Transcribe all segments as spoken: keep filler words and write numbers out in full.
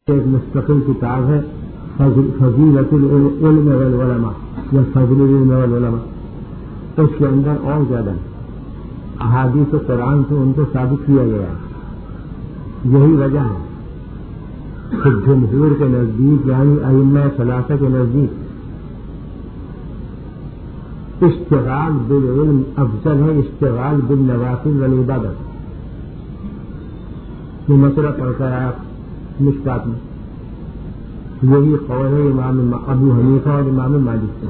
ایک مستقل کتاب ہے فضیلت العلم والعلماء یا فضل العلم والعلماء. اس کے اندر اور زیادہ احادیث و قرآن سے ان کو ثابت کیا گیا ہے. یہی وجہ ہے کہ جمہور کے نزدیک یعنی ائمہ ثلاثہ کے نزدیک اشتغال بالعلم افضل ہے اشتغال بالنوافل والعبادت. یہ مسئلہ پڑھتا ہے آپ مشکات میں. یہی قول ہے امام ابو حنیفہ اور امام مالک سے.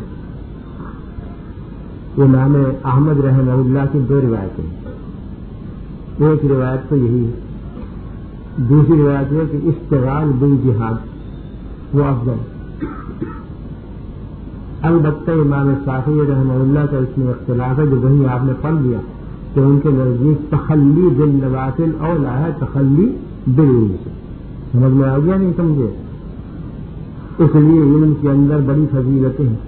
امام احمد رحمہ اللہ کی دو روایتیں. ایک روایت تو یہی ہے, دوسری روایت ہے کہ اشتغال بالجہاد وہ افضل. البتہ امام شافعی رحمہ اللہ کا اس میں اختلاف ہے جو وہیں آپ نے پڑھ لیا کہ ان کے نزدیک تخلی بالنوافل اولا ہے تخلی بالعلم سے. سمجھ میں آ گیا نہیں سمجھے؟ اس لیے علم کے اندر بڑی فضیلتیں ہیں,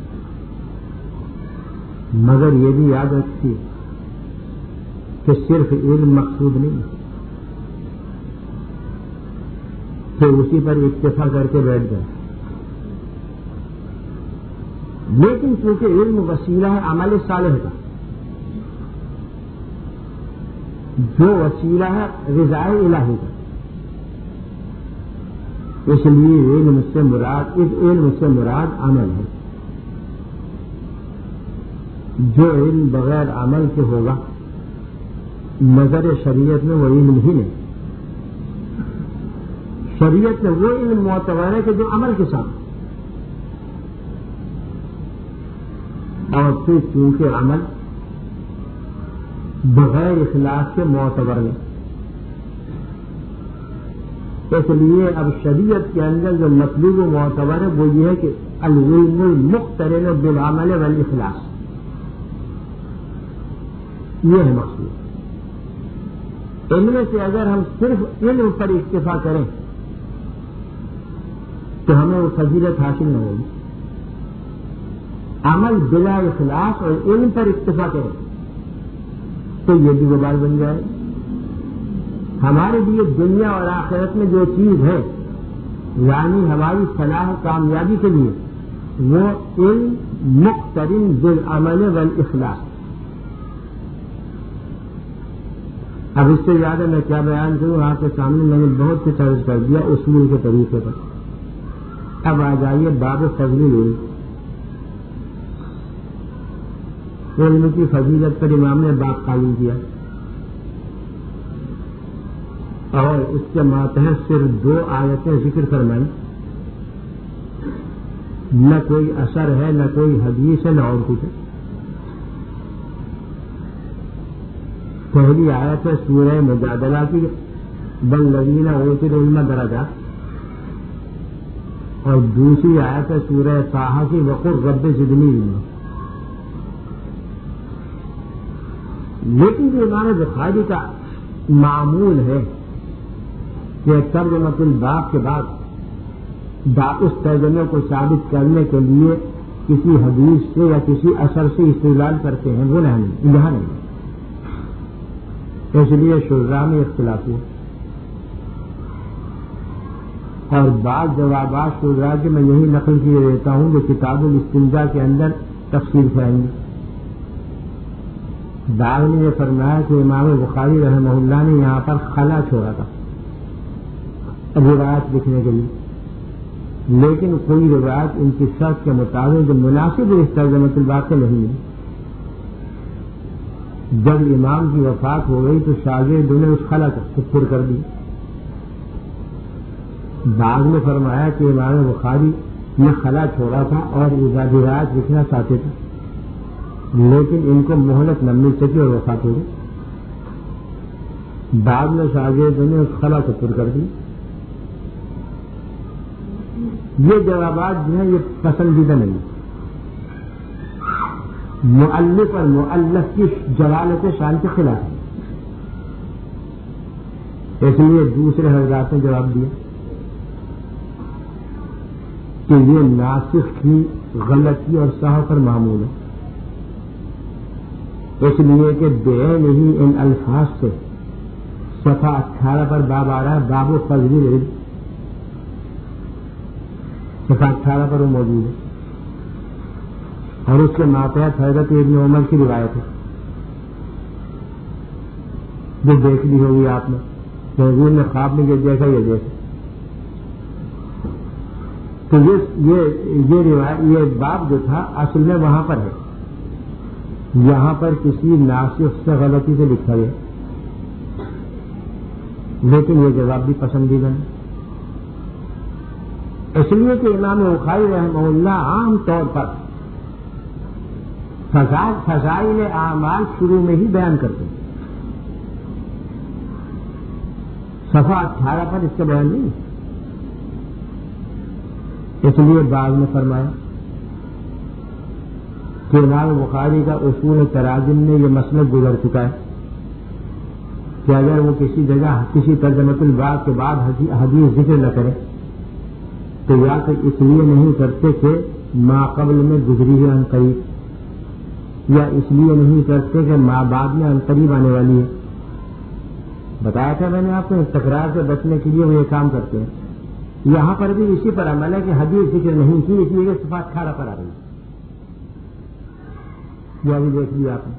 مگر یہ بھی یاد رکھیے کہ صرف علم مقصود نہیں کہ اسی پر اکتفا کر کے بیٹھ جائے, لیکن چونکہ علم وسیلہ ہے عمل صالح کا, جو وسیلہ ہے رضا الہی کا, اس لیے علم سے مراد اس علم سے مراد عمل ہے. جو علم بغیر عمل کے ہوگا نظر شریعت میں وہ علم ہی نہیں. شریعت میں وہ علم معتبر ہے کہ جو عمل کے ساتھ, اور پھر چونکہ عمل بغیر اخلاص کے معتبر ہے, اس لیے اب شریعت کے اندر جو مطلوب و معتبر ہے وہ یہ ہے کہ العلم المقترن بالعمل والاخلاص, یہ ہے مقصود. ان میں سے اگر ہم صرف علم پر اکتفا کریں تو ہمیں وہ فضیلت حاصل نہ ہوگی. عمل بلا اخلاص اور علم پر اکتفا کریں تو یہ بھی وبال بن جائے. ہمارے لیے دنیا اور آخرت میں جو چیز ہے یعنی ہماری فلاح و کامیابی کے لیے وہ علم مقترن بالعمل والاخلاص. اب اس سے زیادہ میں کیا بیان کروں, آپ کے سامنے میں نے بہت سے طرز کر دیا اصول کے طریقے پر. اب آ جائیے باب فضل العلم. علم کی فضیلت پر امام نے باب قائم کیا اور اس کے ماتحت صرف دو آیتیں ذکر فرمائی. نہ کوئی اثر ہے نہ کوئی حدیث ہے نہ اور کچھ ہے. پہلی آیت ہے سورہ مجادلہ کی بل الذین اوتوا العلم درجات, اور دوسری آیت ہے سورہ طٰہٰ کی وقل رب زدنی علما. لیکن جو امام بخاری کا معمول ہے کہ ترجمۃ الباب کے بعد اس ترجمے کو ثابت کرنے کے لیے کسی حدیث سے یا کسی اثر سے استدلال کرتے ہیں, وہ نہیں یہاں نہیں. اس لیے شرح میں اختلاف ہوا اور بعض جوابات شرح کے میں یہی نقل کیے دیتا ہوں جو کتاب الاستنجاء کے اندر تفصیل کرائیں گے. بعض نے یہ فرمایا کہ امام بخاری رحمہ اللہ نے یہاں پر خلا چھوڑا تھا روایت لکھنے کے لیے, لیکن کوئی روایت ان کی شرط کے مطابق جو مناسب اس ترجمۃ الباب کے نہیں ہے. جب امام کی وفات ہو گئی تو شاگردوں نے اس خلا کو پر کر دی. بعض نے فرمایا کہ امام بخاری نے خلا چھوڑا تھا اور روایت لکھنا چاہتے تھے, لیکن ان کو مہلت نہ مل سکی اور وفات ہو گئی. بعد میں شاگردوں نے اس خلا کو پر کر دی. یہ جوابات جو ہیں یہ پسندیدہ نہیں. مؤلف اور مؤلف کی جلالت شان کے خلاف ہے. اس لیے دوسرے حضرات نے جواب دیا کہ یہ ناسخ کی غلطی اور صحو پر معمول ہے, اس لیے کہ بے نہیں ان الفاظ سے صفحہ اٹھارہ پر باب آ رہا ہے باب فضل العلم. صفحہ اٹھارہ پر وہ موجود ہے، اور اس کے ماتحت حضرت ابن عمر کی روایت ہے جو دیکھ لی ہوگی آپ نے کہ حضور نے خواب میں یہ دیکھا یہ دیکھا. تو یہ یہ روایت یہ باب جو تھا اصل میں وہاں پر ہے، یہاں پر کسی ناسخ سے غلطی سے لکھا گیا، لیکن یہ جواب بھی پسندیدہ نہیں، اس لیے کہ امام بخاری رحمہ اللہ عام طور پر فضائل اعمال شروع میں ہی بیان کرتے ہیں. صفحہ اٹھارہ پر اس کا بیان نہیں، اس لیے بعض نے فرمایا کہ امام بخاری کا اصول تراجم میں یہ مسئلہ گزر چکا ہے کہ اگر وہ کسی جگہ کسی ترجمۃ الباب کے بعد حدیث ذکر نہ کرے تو یا تو اس لیے نہیں کرتے کہ ما قبل میں گزری ہے عن قریب، یا اس لیے نہیں کرتے کہ ما بعد میں عن قریب آنے والی ہے. بتایا تھا میں نے آپ کو تکرار سے بچنے کے لیے وہ یہ کام کرتے ہیں. یہاں پر بھی اسی پر عمل ہے کہ حدیث ذکر نہیں کی، اس لیے کہ صفحہ اٹھارہ پر آ رہی ہے، یہ ابھی دیکھ لیا آپ نے.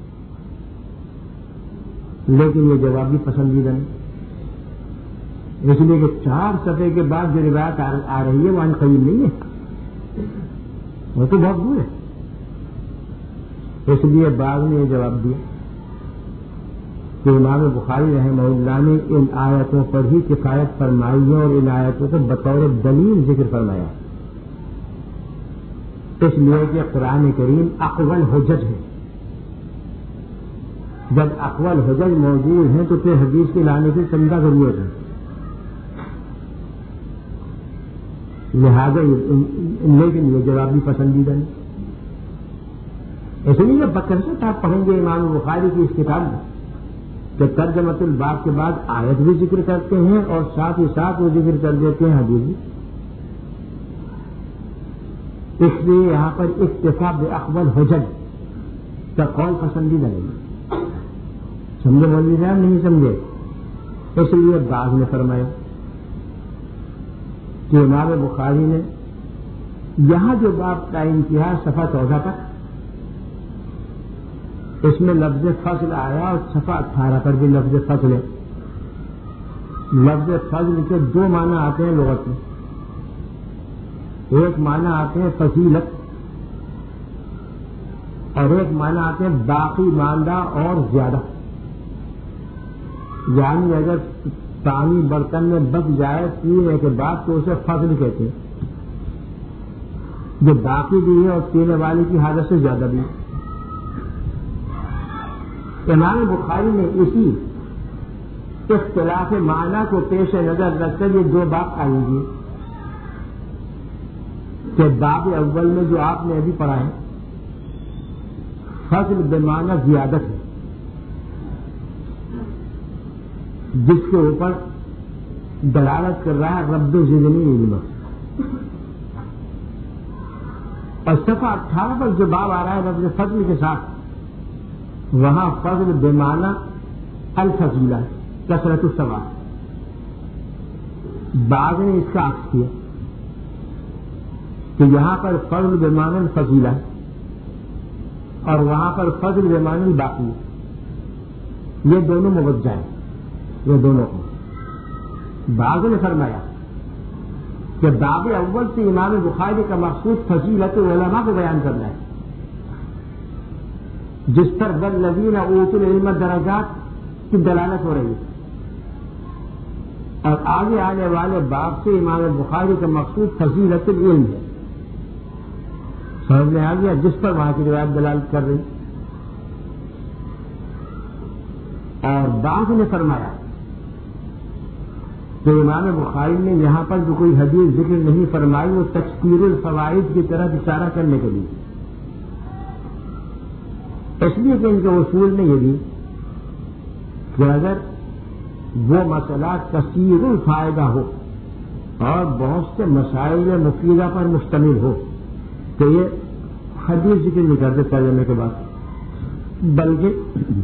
لیکن یہ جواب بھی پسندیدہ نہیں، اس لیے کہ چار صفحے کے بعد جو روایت آ رہی ہے وہ عن قریب نہیں ہے، وہ تو بہت دور ہے. اس لیے بعض نے یہ جواب دیا کہ امام بخاری رحمہ اللہ نے ان آیتوں پر ہی کفایت فرمائی ہے اور ان آیتوں کو بطور دلیل ذکر فرمایا، اس لیے کہ قرآن کریم اقول حجج ہے. جب اقول حجج موجود ہیں تو پھر حدیث کے لانے کی چندہ ضرورت ہے. لہذا لیکن یہ جواب بھی پسندیدہ نہیں، اس لیے بکر سے آپ پڑھیں گے امام بخاری کی اس کتاب میں کہ ترجمۃ الباب کے بعد آیت بھی ذکر کرتے ہیں اور ساتھ ہی ساتھ وہ ذکر کر دیتے ہیں حدیث بھی. اس لیے یہاں پر اکتفا باقوال حجج کا قول پسندیدہ نہیں. سمجھے مولوی صاحب؟ نہیں سمجھے؟ اس لیے بعض نے فرمایا کہ امام بخاری نے یہاں جو باب قائم کیا صفحہ چودہ پر، اس میں لفظ فضل آیا اور صفحہ اٹھارہ پر بھی لفظ فضل ہے. لفظ فضل کے دو معنی آتے ہیں لغت میں، ایک معنی آتے ہیں فضیلت اور ایک معنی آتے ہیں باقی ماندہ اور زیادہ. یعنی اگر پانی برتن میں بچ جائے پینے کے بعد تو اسے فضل کہتے ہیں، جو باقی بھی ہے اور پینے والے کی حالت سے زیادہ بھی ہے. امام بخاری نے اسی اختلاف معنی کو پیش نظر رکھ کر یہ دو باب قائم کیے کہ باب اول میں جو آپ نے ابھی پڑھا ہے فضل بمعنی زیادت ہے، جس کے اوپر دلالت کر رہا ہے رب زدنی علما. اور صفحہ اٹھارہ پر جو باب آ رہا ہے لفظ فضل کے ساتھ، وہاں فضل بمعنی الفضیلہ کثرت الثواب. بعض نے اس کا عکس کیا کہ یہاں پر فضل بمعنی الفضیلہ اور وہاں پر فضل بمعنی الباقی، یہ دونوں موجہ ہیں، یہ دونوں کو. بعض نے فرمایا کہ باب اول سے امام بخاری کا مقصود فضیلت علماء کو بیان کرنا ہے، جس پر والذین اوتوا العلم درجات کی دلالت ہو رہی ہے، اور آگے آنے والے باب سے امام بخاری کا مقصود فضیلت العلم ہے. سمجھ میں آ گیا؟ جس پر وہاں کی روایت دلالت کر رہی. اور بعض نے فرمایا کہ امام بخاری نے یہاں پر جو کوئی حدیث ذکر نہیں فرمائی وہ تکثیر الفوائد کی طرف اشارہ کرنے کے لیے، اس لیے کہ ان کے اصول میں یہ بھی کہ اگر وہ مسئلہ کثیر الفائدہ ہو اور بہت سے مسائل مفیدہ پر مشتمل ہو تو یہ حدیث ذکر نہیں کرتے ترجمے کے بعد، بلکہ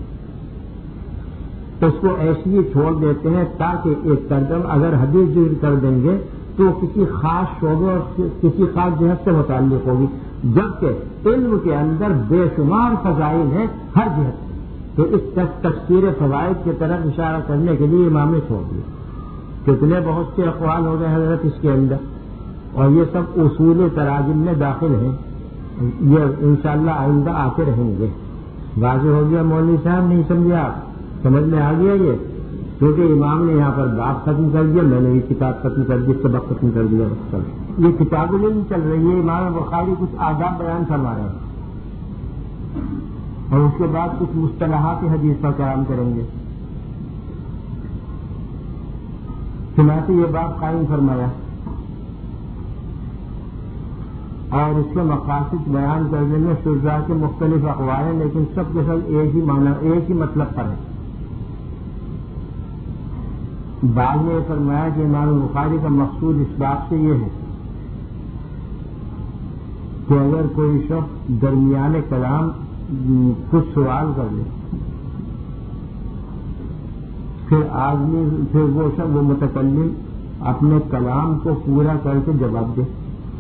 اس کو ایسے ہی چھوڑ دیتے ہیں تاکہ ایک ترجمہ اگر حدیث ذکر کر دیں گے تو کسی خاص شعبے اور کسی خاص جہت سے متعلق ہوگی، جبکہ علم کے اندر بے شمار فضائل ہیں ہر جہت سے. تو اس تفسیر فوائد کی طرف اشارہ کرنے کے لیے امام نے چھوڑ دیا. کتنے بہت سے اقوال ہو گئے حضرت اس کے اندر، اور یہ سب اصول تراجم میں داخل ہیں. یہ انشاءاللہ آئندہ آتے رہیں گے. واضح ہو گیا مولوی صاحب؟ نہیں سمجھے آپ؟ سمجھ میں آ گیا یہ؟ کیونکہ امام نے یہاں پر باب ختم کر دیا، میں نے یہ کتاب ختم کر دی، سبق ختم کر دیا. یہ کتاب العلم چل رہی ہے. امام بخاری کچھ آداب بیان فرما رہے ہیں اور اس کے بعد کچھ مصطلحات حدیث پر کلام کریں گے. چنانچہ یہ باب قائم فرمایا اور اس کے مقاصد بیان کرنے میں شجاع کے مختلف اقوال ہیں، لیکن سب کے سب ایک ہی معنی، ایک ہی مطلب پر ہے. بعد میں یہ فرمایا کہ امام بخاری کا مقصود اس بات سے یہ ہے کہ اگر کوئی شخص درمیان کلام کچھ سوال کر لے، پھر آدمی پھر وہ شخص وہ متکلم اپنے کلام کو پورا کر کے جواب دے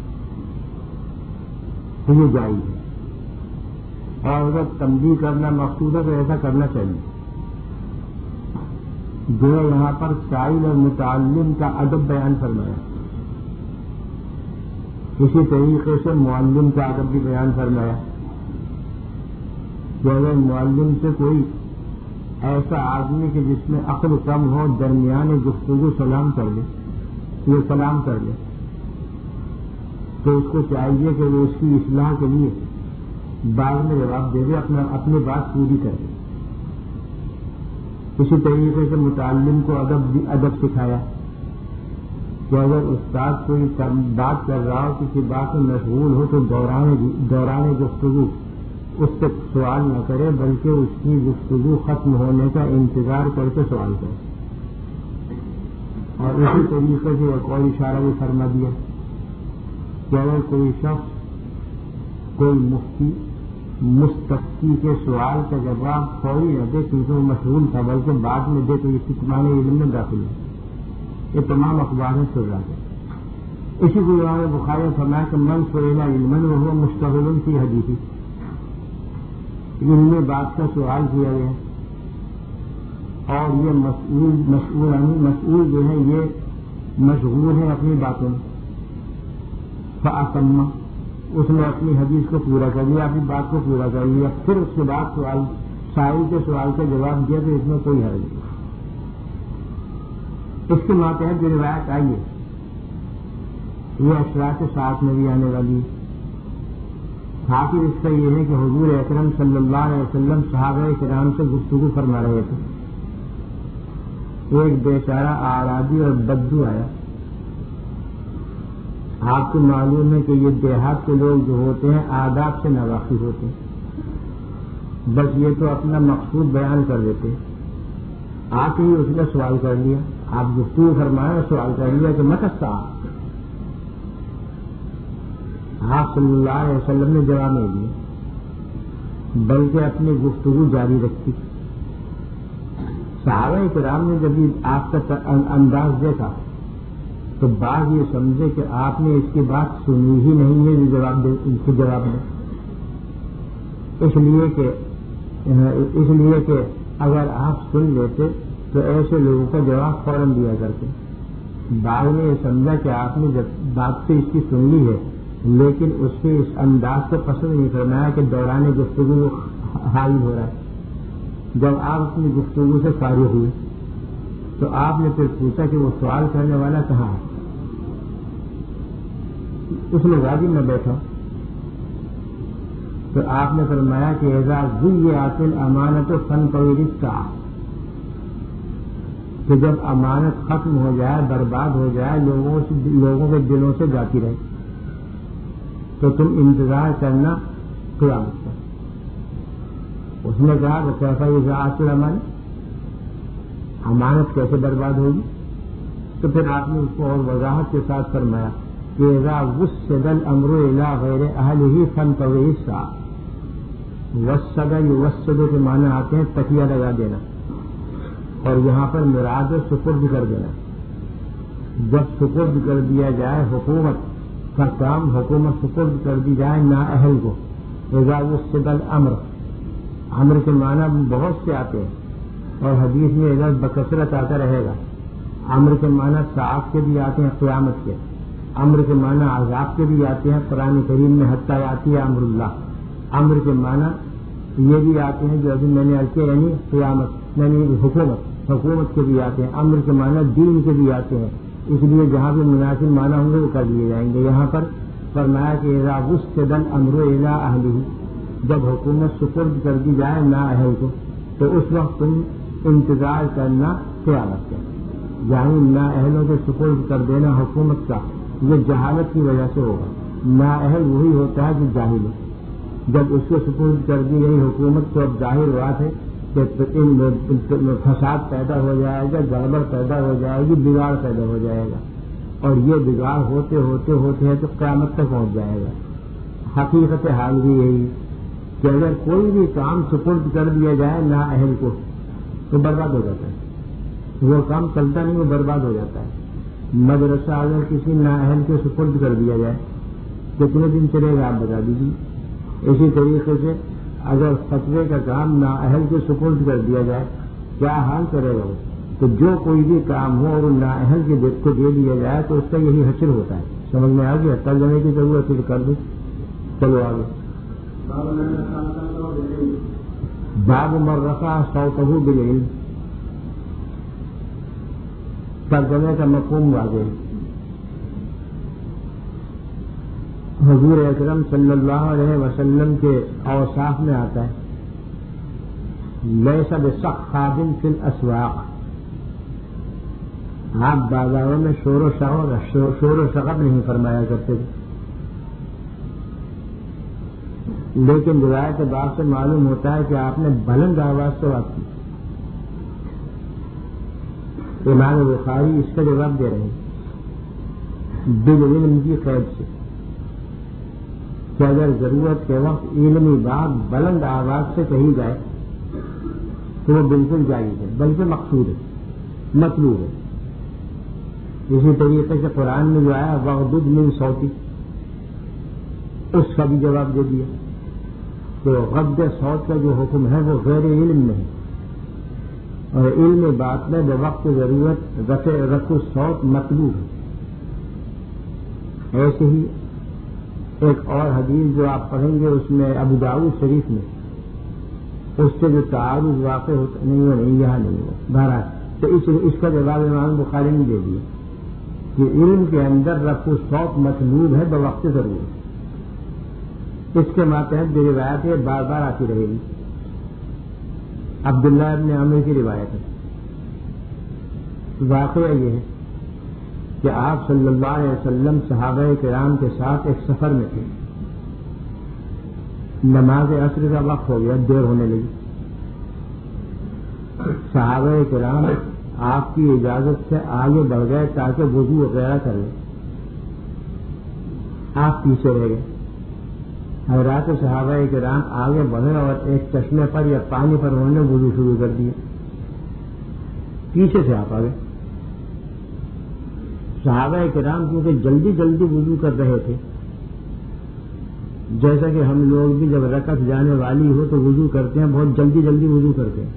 تو یہ جائز ہے. اور اگر تنبیہ کرنا مقصود ہے تو ایسا کرنا چاہیے. جو یہاں پر سائل اور متعلم کا ادب بیان فرمایا، اسی طریقے سے معلم کا ادب بھی بیان فرمایا کہ اگر معلم سے کوئی ایسا آدمی کہ جس میں عقل کم ہو درمیان گفتگو سلام کر لے، یہ سلام کر لے، تو اس کو چاہیے کہ وہ اس کی اصلاح کے لیے بعد میں جواب دے دے، اپنا اپنی بات پوری کرے. اسی طریقے سے متعلم کو ادب ادب سکھایا کہ اگر استاد کوئی بات کر رہا ہو، کسی بات میں مشغول ہو، تو دوران دوران گفتگو اس سے سوال نہ کرے، بلکہ اس کی گفتگو ختم ہونے کا انتظار کر کے سوال کرے. اور اسی طریقے سے ایک اور اشارہ بھی فرما دیا کہ اگر کوئی شخص کوئی مفتی مستفتی کے سوال کا جواب فوری نہ دے کیونکہ وہ مشغول تھا، بلکہ بعد میں دے تو یہ کتمان علم میں داخل ہے. یہ تمام اخبار میں سن رہا ہے. اسی کو امام بخاری نے فرمایا کہ من سئل علما وهو مشتغل فی حدیث، علمی بات کا سوال کیا گیا اور یہ مسئول مسئول مسئول جو ہے یہ مشغول ہے اپنی باتوں میں، فأتم، اس نے اپنی حدیث کو پورا کر لیا، اپنی بات کو پورا کر لیا، پھر اس کے بعد سوال سائل کے سوال کا جواب دیا تو اس میں کوئی حرج نہیں. اس کے ماتحت جو روایت آئی ہے یہ اشراط ساعت میں بھی آنے والی ہے. حاصل اس کا یہ ہے کہ حضور اکرم صلی اللہ علیہ وسلم صحابہ کرام سے گفتگو فرما رہے تھے. ایک بیچارہ اعرابی اور بدو آیا. آپ کو معلوم ہے کہ یہ دیہات کے لوگ جو ہوتے ہیں آداب سے ناواقف ہوتے ہیں، بس یہ تو اپنا مقصود بیان کر دیتے. آپ ہی اس نے سوال کر لیا، آپ گفتگو فرمائے اور سوال کر لیا کہ مت آپ آپ صلی اللہ علیہ وسلم نے جواب نہیں دیا بلکہ اپنی گفتگو جاری رکھی. صحابہ کرام نے جب آپ کا انداز دیکھا تو بعض یہ سمجھے کہ آپ نے اس کی بات سنی ہی نہیں ہے جو جواب دے ان کو جواب دے، اس لیے کہ اس لیے کہ اگر آپ سن لیتے تو ایسے لوگوں کا جواب فوراً دیا کرتے. بعض نے یہ سمجھا کہ آپ نے جب بات سے اس کی سن لی ہے لیکن اس کے اس انداز کو پسند نہیں فرمایا کہ دوران گفتگو حاضر ہو رہا ہے. جب آپ اپنی گفتگو سے فارغ ہوئے تو آپ نے پھر پوچھا کہ وہ سوال کرنے والا کہاں ہے. اس نے غازی میں بیٹھا تو آپ نے فرمایا کہ اعزاز یہ آتل امانت و فن پویرس کا، کہ جب امانت ختم ہو جائے، برباد ہو جائے، لوگوں سے لوگوں کے دلوں سے جاتی رہے تو تم انتظار کرنا قیامت کا. اس نے کہا کہ کیسا یہ آتل امانت، امانت کیسے برباد ہوگی؟ تو پھر آپ نے اس کو اور وضاحت کے ساتھ فرمایا کہ اذا وسد الامر الى غیر اہلہ فانتظر الساعة. وسد یوسد کے معنی آتے ہیں تکیہ لگا دینا، اور یہاں پر مراد سپرد کر دینا. جب سپرد کر دیا جائے حکومت کا کام، حکومت سپرد کر دی جائے نااہل کو، اذا وسد الامر، امر کے معنی بہت سے آتے ہیں اور حدیث میں اذا بکثرت آتا رہے گا۔ امر کے معنی ساعت کے بھی آتے ہیں، قیامت کے، امر کے معنی عذاب کے بھی آتے ہیں، قرآن کریم میں حتی آتی ہے امر اللہ، امر کے معنی یہ بھی آتے ہیں جو ابھی میں نے عرض کیا یعنی قیامت یعنی حکومت حکومت کے بھی آتے ہیں، امر کے معنی دین کے بھی آتے ہیں، اس لیے جہاں بھی مناسب معنی ہوں گے وہ کر دیے جائیں گے۔ یہاں پر فرمایا کہ اذا وسد الامر الی اہلہ، جب حکومت سپرد کر دی جائے نااہل کو تو اس وقت تم انتظار کرنا قیامت کا، یعنی نااہلوں کو سپرد کر دینا حکومت کا یہ جہالت کی وجہ سے ہوگا۔ نااہل وہی ہوتا ہے جو جاہل ہے، جب اس کو سپرد کر دی گئی حکومت تو اب ظاہر بات ہے کہ فساد پیدا ہو جائے گا، گڑبڑ پیدا ہو جائے گی، بگاڑ پیدا ہو جائے گا، اور یہ بگاڑ ہوتے ہوتے ہوتے ہے تو قیامت تک پہنچ جائے گا۔ حقیقت حال بھی یہی کہ اگر کوئی بھی کام سپرد کر دیا جائے نااہل کو تو برباد ہو جاتا ہے، وہ کام چلتا نہیں، وہ برباد ہو جاتا ہے۔ مدرسہ اگر کسی نااہل کے سپرد کر دیا جائے کتنے دن چلے گا آپ بتا دیجیے۔ اسی طریقے سے اگر فتوے کا کام نااہل کے سپرد کر دیا جائے کیا حال کرے گا وہ؟ تو جو کوئی بھی کام ہو اور نااہل کے دیکھ کو دے دیا جائے تو اس کا یہی حشر ہوتا ہے۔ سمجھ میں آ گیا؟ کر دینے کی ضرورت ہے کر دو، چلو آگے۔ باب من رفع صوته بالعلم، ترجمے کا مفہوم واضح۔ حضور اکرم صلی اللہ علیہ وسلم کے اوصاف میں آتا ہے لیس بصخاب فی الاسواق، آپ بازاروں میں شور و شغب شور و شغب نہیں فرمایا کرتے تھے، لیکن روایت باب سے معلوم ہوتا ہے کہ آپ نے بلند آواز سے بات کی۔ امام بخاری اس کا جواب دے رہے ہیں بالعلم کی قید سے کہ اگر ضرورت کے وقت علمی بات بلند آواز سے کہی جائے تو وہ بالکل جائز ہے، بلکہ مقصود ہے، مطلوب ہے۔ اسی طریقے سے قرآن میں جو آیا وغضض من صوتک، اس کا بھی جواب دے دیا کہ غض صوت کا جو حکم ہے وہ غیر علم میں ہے، اور علم بات میں بوقت ضرورت رفع رفع الصوت مطلوب ہے۔ ایسے ہی ایک اور حدیث جو آپ پڑھیں گے اس میں ابو داؤد شریف میں اس سے جو تعارض واقع ہوتا نہیں وہ نہیں یہاں نہیں ہوا بہرحال، تو اس اس کا جواب امام بخاری نے دے دیا کہ علم کے اندر رفع الصوت مطلوب ہے بوقت ضرورت، اس کے ماتحت جو روایت ہے بار بار آتی رہے گی۔ عبداللہ ابن عمر کی روایت ہے، واقعہ یہ ہے کہ آپ صلی اللہ علیہ وسلم صحابہ کرام کے ساتھ ایک سفر میں تھے، نماز عصر کا وقت ہو گیا، دیر ہونے لگی، صحابہ کرام آپ کی اجازت سے آگے بڑھ گئے تاکہ وضو وغیرہ کر لیں، آپ پیچھے رہ گئے۔ حضرات صحابہ کرام آگے بڑھے اور ایک چشمے پر یا پانی پر انہوں نے وضو شروع کر دیا، پیچھے سے آپ آگے۔ صحابہ کرام کیونکہ جلدی جلدی وضو کر رہے تھے، جیسا کہ ہم لوگ بھی جب رکعت جانے والی ہو تو وضو کرتے ہیں، بہت جلدی جلدی وضو کرتے ہیں،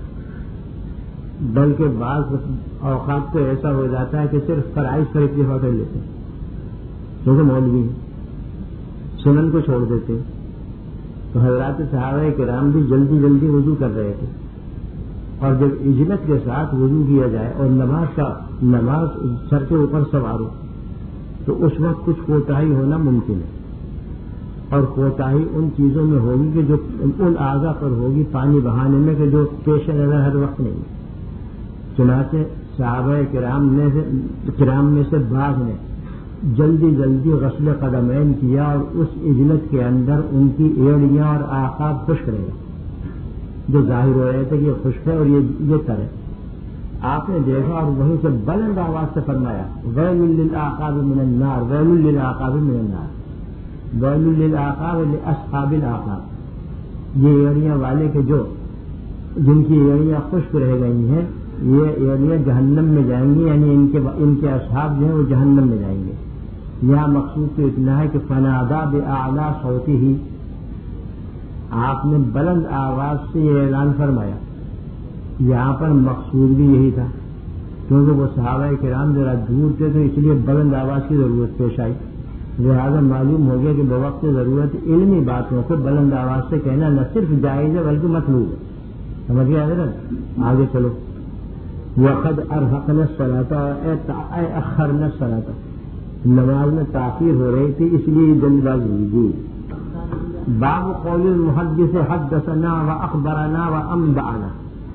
بلکہ بعض اوقات تو ایسا ہو جاتا ہے کہ صرف فرائض پر اکتفا کر لیتے ہیں، کیونکہ مولوی ہیں، سنن کو چھوڑ دیتے۔ تو حضرات صحابہ کرام بھی جلدی جلدی وضو کر رہے تھے، اور جب اجلت کے ساتھ وضو کیا جائے اور نماز کا نماز سر کے اوپر سوار ہو تو اس وقت کچھ کوتاہی ہونا ممکن ہے، اور کوتاہی ان چیزوں میں ہوگی کہ جو ان اعضاء پر ہوگی پانی بہانے میں کہ جو پیش نظر ہر وقت نہیں ہے۔ چنانچہ صحابہ کرام میں سے کرام میں سے بعض نے جلدی جلدی غسل قدمین کیا اور اس اجلت کے اندر ان کی ایڑیاں اور اعقاب خشک رہے، جو ظاہر ہو رہے تھے کہ یہ خشک ہے اور یہ یہ تر ہے۔ آپ نے دیکھا اور وہیں سے بلند آواز سے فرمایا ویل للعقاب من النار، ویل للعقاب من النار، ویل للعقاب لاصحاب العقاب، یہ ایڑیاں والے کے جو جن کی ایڑیاں خشک رہ گئی ہیں یہ ایریا جہنم میں جائیں گے، یعنی ان کے ان کے اصحاب جو ہیں وہ جہنم میں جائیں گے. یہاں مقصود تو اتنا ہے کہ فنادا باعلی صوتی ہی، آپ نے بلند آواز سے یہ اعلان فرمایا. یہاں پر مقصود بھی یہی تھا، کیونکہ وہ صحابہ کرام ذرا دور تھے تو اس لیے بلند آواز کی ضرورت پیش آئی. لہٰذا معلوم ہو گیا کہ بوقت ضرورت علمی باتوں کو بلند آواز سے کہنا نہ صرف جائز ہے بلکہ مطلوب ہے. سمجھ گیا حضرت؟ آگے چلو. وقد ارحقنا الصلاۃ اے اخرنا الصلاۃ، نماز میں تاخیر ہو رہی تھی اس لیے جلد بازی ہوئی. باب قول المحدث حدثنا واخبرنا وانبانا،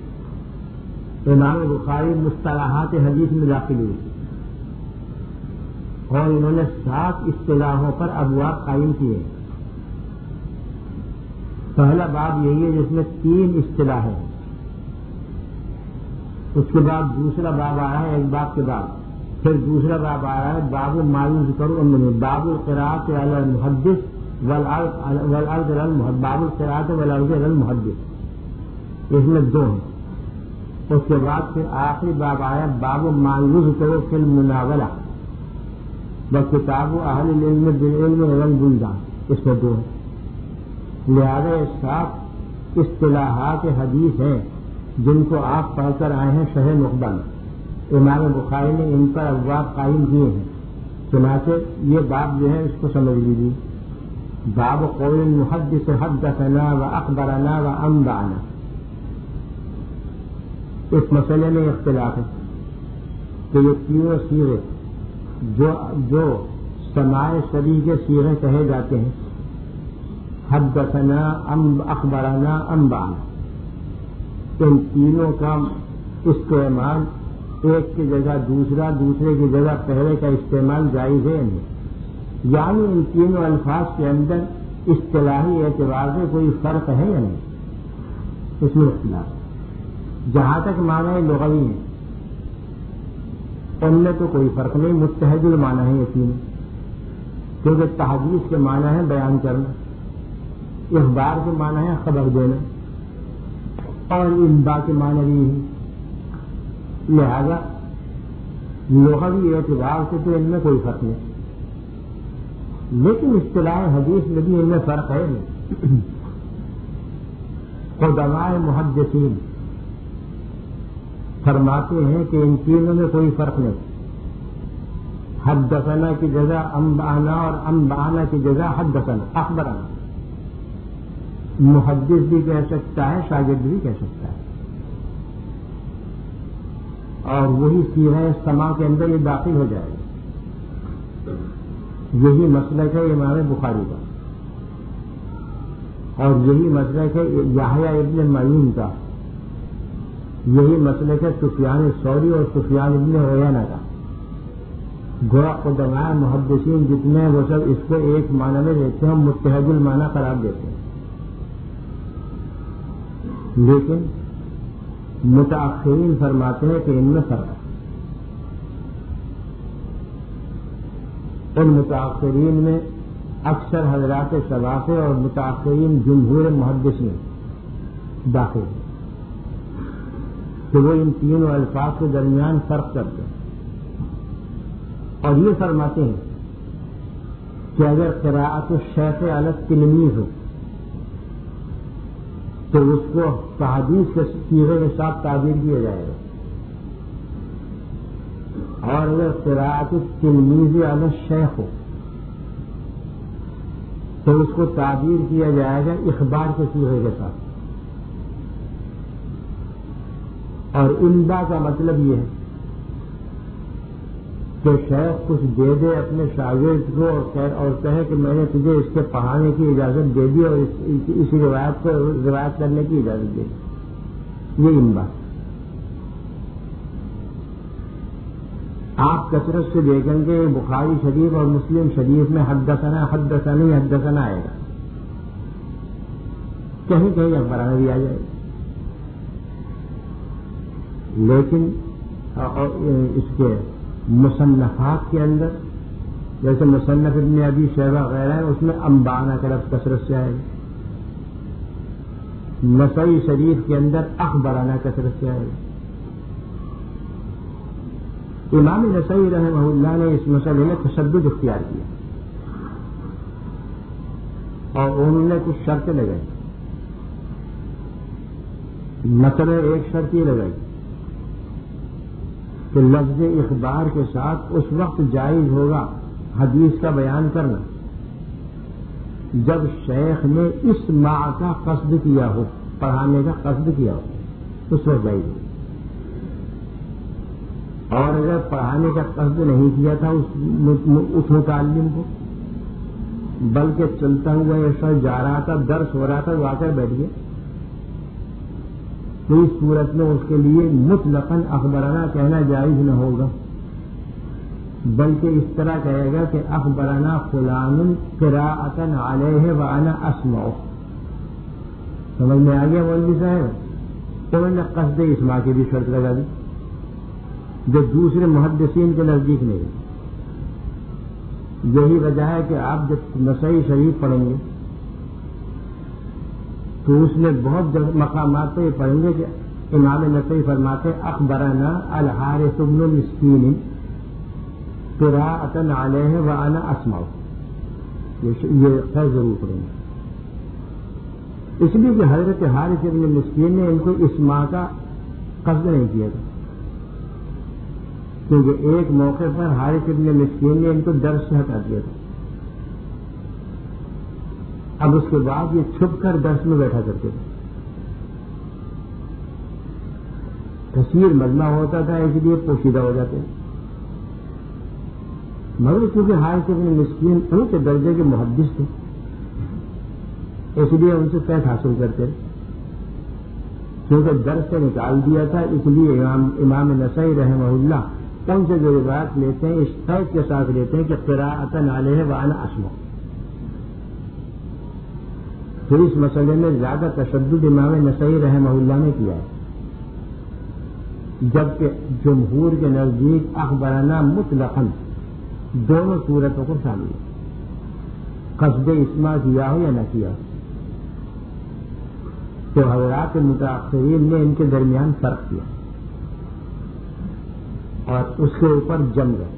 امام بخاری مصطلحات حدیث میں داخل ہوئی اور انہوں نے سات اصطلاحوں پر ابواب قائم کیے. پہلا باب یہی ہے جس میں تین اصطلاح ہیں. اس کے بعد دوسرا باب آیا ہے ایک باب کے بعد، پھر دوسرا باب آیا ہے باب معلوم کرو باب القراءۃ علی المحدث والعرض علی المحدث، باب القراءۃ والعرض علی المحدث، اس میں دو ہیں. اس کے بعد پھر آخری باب آیا باب معلوم کرو فی المناولہ وکتاب اہل العلم بالعلم والبلدان، اس میں دو ہیں. لہذا یہ سات اصطلاحات حدیث ہیں جن کو آپ پڑھ کر آئے ہیں شرح نخبہ میں. امام بخاری نے ان پر ابواب قائم کیے ہیں. چنانچہ یہ باب جو ہے اس کو سمجھ لیجیے. باب قول المحدث حدثنا واخبرنا وانبانا، اس مسئلے میں اختلاف ہے کہ یہ تینوں سیغے جو جو سماع شریع کے سیغے کہے جاتے ہیں، حدثنا اخبرنا انبانا، ان تینوں کا استعمال ایک کی جگہ دوسرا، دوسرے کی جگہ پہلے کا استعمال جائز ہے نہیں. یعنی ان تینوں الفاظ کے اندر اصطلاحی اعتبار سے کوئی فرق ہے یا نہیں، اس میں اختلاف. جہاں تک معنی لغوی ہے ان میں تو کوئی فرق نہیں، متحد المعنی ہے یہ تینوں، کیونکہ تحدیث کے معنی ہے بیان کرنا، اخبار کے معنی ہے خبر دینا، اور انباء کے معنی بھی ہے. لہذا لغوی اعتبار سے تو ان میں کوئی فرق نہیں، لیکن اصطلاح حدیث میں بھی ان میں فرق ہے نہیں. قدماء محدثین فرماتے ہیں کہ ان تینوں میں کوئی فرق نہیں. حدثنا کی جگہ انبانا اور انبانا کی جگہ حدثنا اخبرنا. محدث بھی کہہ سکتا ہے، شاگرد بھی کہہ سکتا ہے، اور وہی صیغہ سماع کے اندر یہ داخل ہو جائے گا. یہی مسلک ہے امام بخاری کا، اور یہی مسلک ہے یحییٰ ابن معین کا، یہی مسلک ہے سفیان ثوری اور سفیان ابن عیینہ کا. گویا قدماء محدثین جتنے وہ سب اس کو ایک معنی میں دیتے ہیں، متحد المعنی قرار دیتے ہیں. لیکن متاخرین فرماتے ہیں کہ ان میں فرق ہے. ان متاخرین میں اکثر حضرات شوافی اور متاخرین جمہور محدثین داخل ہیں کہ وہ ان تینوں الفاظ کے درمیان فرق کرتے ہیں، اور یہ فرماتے ہیں کہ اگر قراءت الشیخ علی التلمیذ ہو تو اس کو تحدیث کے صیغے کے ساتھ تعبیر کیا جائے گا، اور اگر قراءت التلمیذ علی الشیخ ہو تو اس کو تعبیر کیا جائے گا اخبار کے صیغے کے ساتھ. اور انباء کا مطلب یہ ہے کہ شیخ کچھ دے دے اپنے شاگرد کو اور کہے کہ میں نے تجھے اس کے پڑھانے کی اجازت دے دی اور اسی روایت کو روایت کرنے کی اجازت دے دی، یہ انباء. آپ کثرت سے دیکھیں گے بخاری شریف اور مسلم شریف میں حدثنا حدثنی حدثنا آئے گا، کہیں کہیں اخبارانہ بھی آ جائے گا. لیکن اس کے مصنفات کے اندر جیسے مصنف ابن ابی شیبہ وغیرہ ہے اس میں انبانا کا لفظ کثرت سے آئے گا. نسائی شریف کے اندر اخبرانہ کثرت سے آئے گا. امام نسائی رحمہ اللہ نے اس مسئلے میں تشدد اختیار کیا اور انہوں نے کچھ شرطیں لگائی. مثلا ایک شرط یہ لگائی کہ لفظ اخبار کے ساتھ اس وقت جائز ہوگا حدیث کا بیان کرنا جب شیخ نے اس ماہ کا قصد کیا ہو، پڑھانے کا قصد کیا ہو، اس وقت جائز ہو. اور اگر پڑھانے کا قصد نہیں کیا تھا اس متعلم کو، بلکہ چلتا ہوا ایسا جا رہا تھا، درس ہو رہا تھا، وہ آ کر بیٹھ گیا، تو اس صورت میں اس کے لیے مطلقاً اخبرانہ کہنا جائز نہ ہوگا، بلکہ اس طرح کہے گا کہ اخبرنا فلان قراءۃ علیہ وانا اسمع. سمجھ میں آ گیا مولوی صاحب؟ تو میں نے قصد اسماع کی بھی شرط لگا دی جو دوسرے محدثین کے نزدیک نہیں. یہی وجہ ہے کہ آپ جب نسائی شریف پڑھیں گے تو اس میں بہت مقامات پہ یہ پڑھیں گے کہ امام نسائی فرماتے اخبرنا الحارث بن مسکین قراءۃ علیہ وانا اسمع. یہ خیر ضرور پڑھیں گے، اس لیے کہ حضرت حارث بن مسکین نے ان کو اسماع کا قصد نہیں کیا تھا، کیونکہ ایک موقع پر حارث بن مسکین نے ان کو درس سے ہٹا دیا تھا. اب اس کے بعد یہ چھپ کر درس میں بیٹھا کرتے تھے، تصویر مجمع ہوتا تھا اس لیے پوشیدہ ہو جاتے، مگر چونکہ حارث بن مسکین ان کے درجے کے محدث تھے اس لیے ان سے قید حاصل کرتے، کیونکہ درس سے نکال دیا تھا. اس لیے امام امام نسائی رحمہ اللہ ان سے جو روایت لیتے ہیں اس قید کے ساتھ لیتے ہیں کہ قراءۃ علیہ وانا اسمع. پھر اس مسئلے میں زیادہ تشدد امام نسائی رحمہ اللہ نے کیا ہے، جبکہ جمہور کے نزدیک اخبرنا مطلقاً دونوں صورتوں کو شامل ہے، قصد اسماع کیا ہو یا نہ کیا ہو. تو حضرات متاخرین نے ان کے درمیان فرق کیا اور اس کے اوپر جم گئے،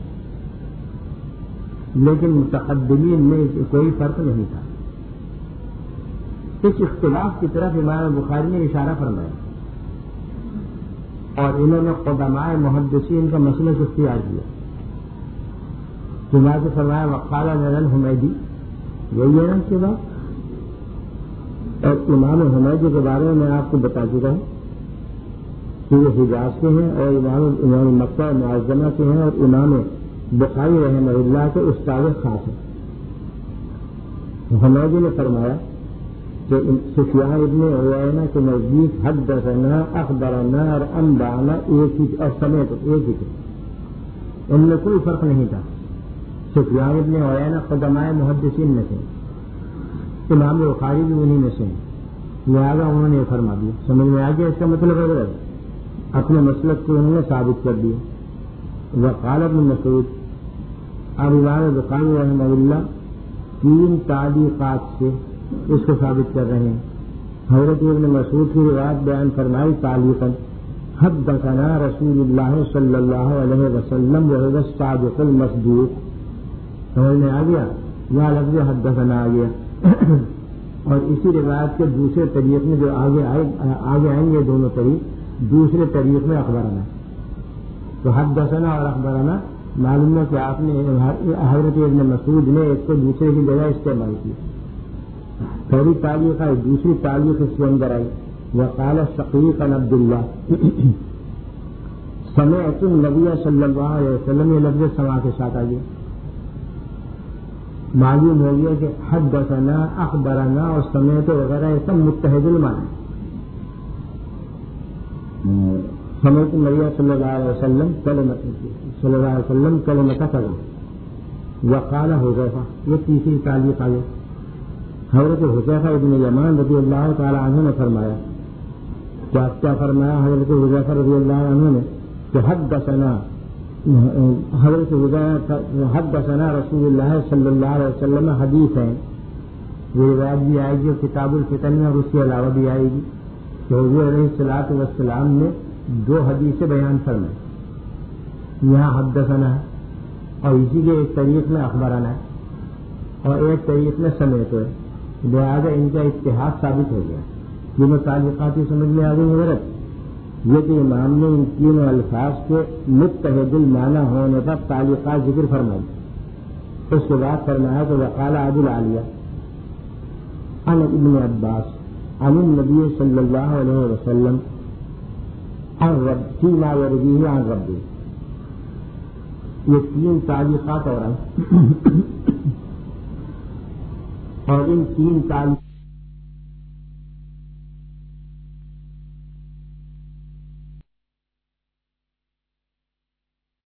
لیکن متقدمین میں کوئی فرق نہیں تھا. اس اختلاف کی طرف امام بخاری نے اشارہ فرمایا اور انہوں نے قدماء محدثین کا مسلک اختیار کیا. چنانچہ فرمایا وقال لنا الحمیدی، یہی ہے نا اس کے بعد. اور امام حمیدی کے بارے میں آپ کو بتا چکا ہوں کہ وہ حجاز کے ہیں اور امام امام مکہ معظمہ کے ہیں اور امام بخاری رحمہ اللہ کے استاد خاص ہیں. حمیدی نے فرمایا کہ سفیان ابن عیینہ کے نزدیک حدثنا اخبرنا اور انبانا ایک ہی اور سمیت ایک ہی تھے، ان میں کوئی فرق نہیں تھا. سفیان ابن عیینہ قدماء محدثین میں تھے، امام بخاری بھی انہی میں سے ہیں، لہٰذا انہوں نے فرما دیا. سمجھ میں آ گیا اس کا مطلب ہے اپنے مسلک کو انہوں نے ثابت کر دیا. وقال ابن مسعود، اب امام بخاری رحمہ اللہ تین تعلیقات سے اس کو ثابت کر رہے ہیں. حضرت ابن مسعود کی روایت بیان فرمائی تعلیقاً حدثنا رسول اللہ صلی اللہ علیہ وسلم وهو الصادق المصدوق. سمجھ میں آ گیا، یہاں لفظ حدثنا آ گیا. اور اسی روایت کے دوسرے طریق میں جو آگے آگے آئیں گے دونوں طریق، دوسرے طریق میں اخبرنا. تو حدثنا اور اخبرنا معلوم ہے کہ آپ نے حضرت ابن مسعود نے ایک کو دوسرے کی جگہ استعمال کی. پہلی تعلیق ہے، دوسری تعلیق اس کے اندر آئی وقال شقیق عن عبد اللہ سمعت النبی صلی اللہ علیہ وسلم، یہ لفظ سما کے ساتھ آ گیا. معلوم ہو گیا کہ حدثنا اخبرنا اور سمعت وغیرہ یہ سب متحد المعنی. سمعت النبی صلی اللہ علیہ وسلم صلی اللہ علیہ وسلم کلمۃ کذب وقال حذیفہ، یہ تیسری تعلیق آ گئی. حضرت حذیفہ ابن یمان رضی اللہ تعالی عنہ نے فرمایا، کیا کیا فرمایا حضرت حذیفہ رضی اللہ عنہ نے کہ حدثنا حضرت حدثنا رسول اللہ صلی اللہ علیہ وسلم حدیث ہے. یہ روایت بھی آئے گی اور کتاب الفتن میں اور اس کے علاوہ بھی آئے گی کہ حضور علیہ الصلوۃ والسلام نے دو حدیثیں بیان فرمائی. یہاں حدثنا ہے اور اسی کے ایک طریق میں اخبرانہ ہے اور ایک طریق میں سمیت ہے، لہٰذا ان کا اتحاد ثابت ہو گیا۔ یہ متعلقاتی سمجھ میں آ گئی حضرت، یہ کہ امام نے ان تینوں الفاظ کے متحد المعنی ہونے پر تعلیقات ذکر فرمائی۔ اس کے بعد فرمایا کہ وقال ابو العالیہ عن ابن عباس عن النبی صلی اللہ علیہ وسلم عن رب فيما يرويه عن ربه۔ یہ تین تعلیقات اور ہیں اور ان تین تعلیقات